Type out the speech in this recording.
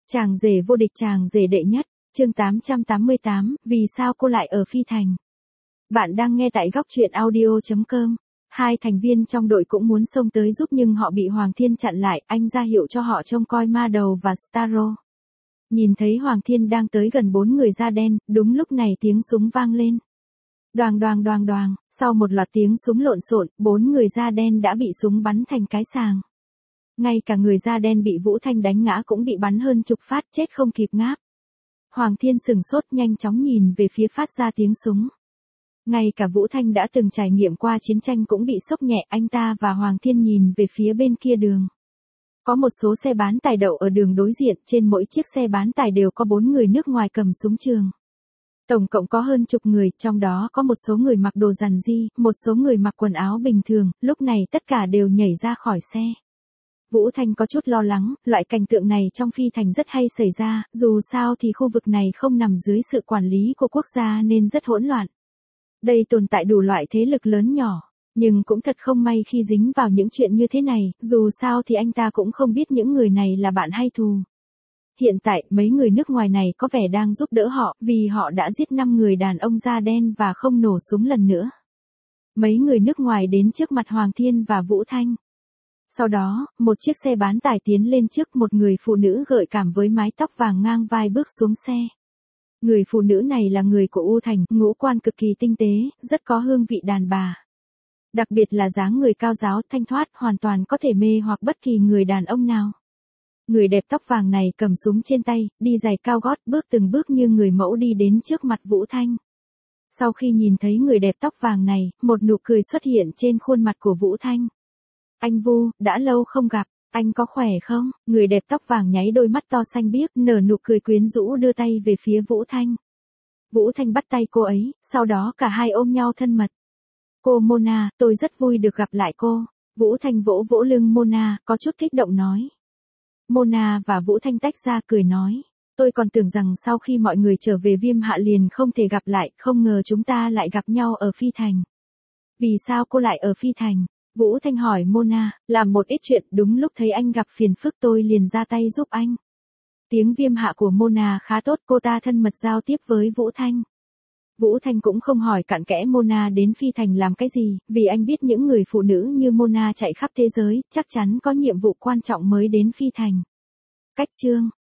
Chàng rể vô địch, chàng rể đệ nhất, chương 888, vì sao cô lại ở Phi Thành? Bạn đang nghe tại góc truyện audio.com. Hai thành viên trong đội cũng muốn xông tới giúp nhưng họ bị Hoàng Thiên chặn lại, anh ra hiệu cho họ trông coi Ma Đầu và Starro. Nhìn thấy Hoàng Thiên đang tới gần 4 người da đen, đúng lúc này tiếng súng vang lên. Đoàng đoàng đoàng đoàng, sau một loạt tiếng súng lộn xộn, 4 người da đen đã bị súng bắn thành cái sàng. Ngay cả người da đen bị Vũ Thanh đánh ngã cũng bị bắn hơn chục phát, chết không kịp ngáp. Hoàng Thiên sừng sốt, nhanh chóng nhìn về phía phát ra tiếng súng. Ngay cả Vũ Thanh đã từng trải nghiệm qua chiến tranh cũng bị sốc nhẹ, anh ta và Hoàng Thiên nhìn về phía bên kia đường. Có một số xe bán tải đậu ở đường đối diện, trên mỗi chiếc xe bán tải đều có 4 người nước ngoài cầm súng trường. Tổng cộng có hơn chục người, trong đó có một số người mặc đồ rằn ri, một số người mặc quần áo bình thường, lúc này tất cả đều nhảy ra khỏi xe. Vũ Thanh có chút lo lắng, loại cảnh tượng này trong Phi Thành rất hay xảy ra, dù sao thì khu vực này không nằm dưới sự quản lý của quốc gia nên rất hỗn loạn. Đây tồn tại đủ loại thế lực lớn nhỏ, nhưng cũng thật không may khi dính vào những chuyện như thế này, dù sao thì anh ta cũng không biết những người này là bạn hay thù. Hiện tại, mấy người nước ngoài này có vẻ đang giúp đỡ họ, vì họ đã giết 5 người đàn ông da đen và không nổ súng lần nữa. Mấy người nước ngoài đến trước mặt Hoàng Thiên và Vũ Thanh. Sau đó, một chiếc xe bán tải tiến lên trước, một người phụ nữ gợi cảm với mái tóc vàng ngang vai bước xuống xe. Người phụ nữ này là người của U Thành, ngũ quan cực kỳ tinh tế, rất có hương vị đàn bà. Đặc biệt là dáng người cao ráo, thanh thoát, hoàn toàn có thể mê hoặc bất kỳ người đàn ông nào. Người đẹp tóc vàng này cầm súng trên tay, đi giày cao gót, bước từng bước như người mẫu đi đến trước mặt Vũ Thanh. Sau khi nhìn thấy người đẹp tóc vàng này, một nụ cười xuất hiện trên khuôn mặt của Vũ Thanh. Anh Vu, đã lâu không gặp, anh có khỏe không? Người đẹp tóc vàng nháy đôi mắt to xanh biếc, nở nụ cười quyến rũ đưa tay về phía Vũ Thanh. Vũ Thanh bắt tay cô ấy, sau đó cả hai ôm nhau thân mật. Cô Mona, tôi rất vui được gặp lại cô. Vũ Thanh vỗ vỗ lưng Mona, có chút kích động nói. Mona và Vũ Thanh tách ra cười nói. Tôi còn tưởng rằng sau khi mọi người trở về Viêm Hạ liền không thể gặp lại, không ngờ chúng ta lại gặp nhau ở Phi Thành. Vì sao cô lại ở Phi Thành? Vũ Thanh hỏi Mona, làm một ít chuyện, đúng lúc thấy anh gặp phiền phức tôi liền ra tay giúp anh. Tiếng Viêm Hạ của Mona khá tốt, cô ta thân mật giao tiếp với Vũ Thanh. Vũ Thanh cũng không hỏi cặn kẽ Mona đến Phi Thành làm cái gì, vì anh biết những người phụ nữ như Mona chạy khắp thế giới, chắc chắn có nhiệm vụ quan trọng mới đến Phi Thành. Cách chương